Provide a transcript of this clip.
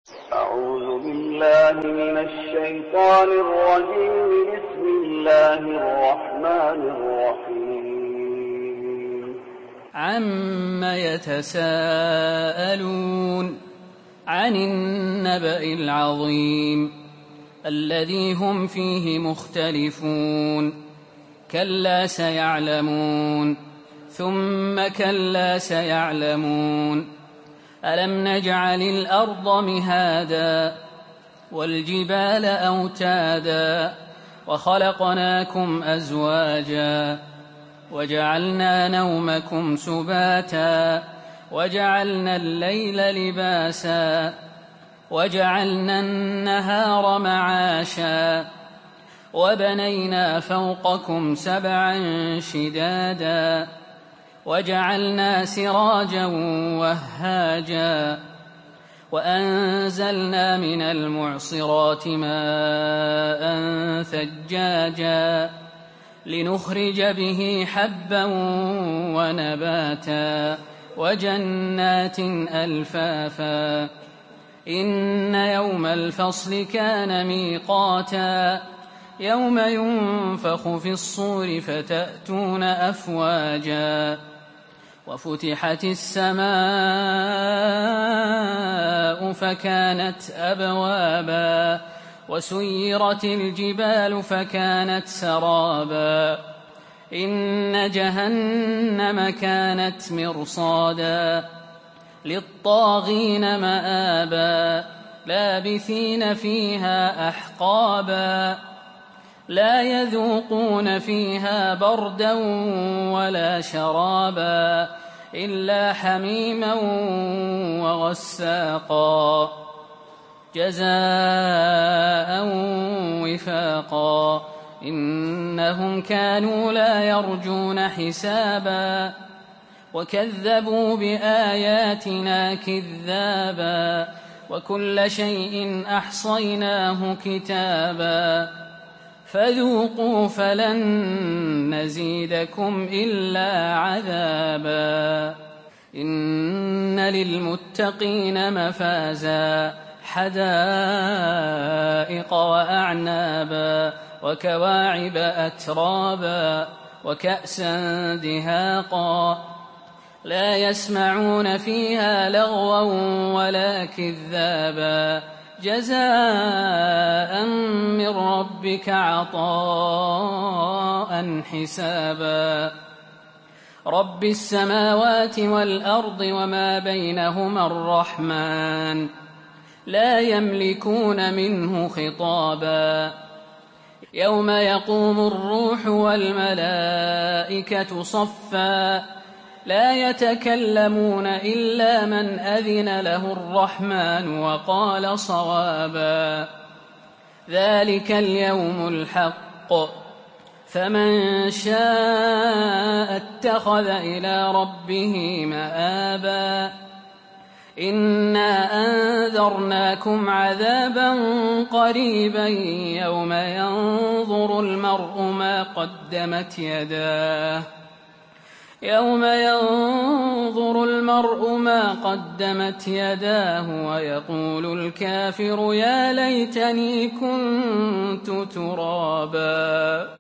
أعوذ بالله من الشيطان الرجيم. بسم الله الرحمن الرحيم. عَمَّ يَتَسَاءَلُونَ عَنِ النَّبَإِ الْعَظِيمِ الَّذِي هُمْ فِيهِ مُخْتَلِفُونَ كَلَّا سَيَعْلَمُونَ ثُمَّ كَلَّا سَيَعْلَمُونَ أَلَمْ نَجْعَلِ الْأَرْضَ مِهَادًا وَالْجِبَالَ أَوْتَادًا وَخَلَقْنَاكُمْ أَزْوَاجًا وَجَعَلْنَا نَوْمَكُمْ سُبَاتًا وَجَعَلْنَا اللَّيْلَ لِبَاسًا وَجَعَلْنَا النَّهَارَ مَعَاشًا وَبَنَيْنَا فَوْقَكُمْ سَبْعًا شِدَادًا وَجَعَلْنَا سِرَاجًا وَهَّاجًا وَأَنزَلْنَا مِنَ الْمُعْصِرَاتِ مَاءً ثَجَّاجًا لِنُخْرِجَ بِهِ حَبًّا وَنَبَاتًا وَجَنَّاتٍ أَلْفَافًا إِنَّ يَوْمَ الْفَصْلِ كَانَ مِيقَاتًا يَوْمَ يُنفَخُ فِي الصُّورِ فَتَأْتُونَ أَفْوَاجًا وَفُتِحَتِ السَّمَاءُ فَكَانَتْ أَبْوَابًا وَسُيِّرَتِ الْجِبَالُ فَكَانَتْ سَرَابًا إِنَّ جَهَنَّمَ كَانَتْ مِرْصَادًا لِلطَّاغِينَ مَآبًا لَابِثِينَ فِيهَا أَحْقَابًا لَا يَذُوقُونَ فِيهَا بَرْدًا وَلَا شَرَابًا إِلَّا حَمِيمًا وَغَسَّاقًا جَزَاءً وِفَاقًا إِنَّهُمْ كَانُوا لَا يَرْجُونَ حِسَابًا وَكَذَّبُوا بِآيَاتِنَا كِذَّابًا وَكُلَّ شَيْءٍ أَحْصَيْنَاهُ كِتَابًا فَذُوقُوا فَلَن نَّزِيدَكُمْ إِلَّا عَذَابًا إِنَّ لِلْمُتَّقِينَ مَفَازًا حَدَائِقَ وَأَعْنَابًا وَكَوَاعِبَ أَتْرَابًا وَكَأْسًا دِهَاقًا لَا يَسْمَعُونَ فِيهَا لَغْوًا وَلَا كِذَّابًا جَزَاءً مِّن رَّبِّكَ عَطَاءً حِسَابًا رَّبِّ السَّمَاوَاتِ وَالْأَرْضِ وَمَا بَيْنَهُمَا الرَّحْمَٰنُ لَا يَمْلِكُونَ مِنْهُ خِطَابًا يَوْمَ يَقُومُ الرُّوحُ وَالْمَلَائِكَةُ صَفًّا لَا يَتَكَلَّمُونَ إِلَّا مَنْ أَذِنَ لَهُ الرَّحْمَٰنُ وَقَالَ صَوَابًا ذَلِكَ الْيَوْمُ الْحَقُّ فَمَن شَاءَ اتَّخَذَ إِلَىٰ رَبِّهِ مَآبًا إِنَّا أَنذَرْنَاكُمْ عَذَابًا قَرِيبًا يَوْمَ يَنظُرُ الْمَرْءُ مَا قَدَّمَتْ يَدَاهُ وَيَقُولُ الْكَافِرُ يَا لَيْتَنِي كُنتُ تُرَابًا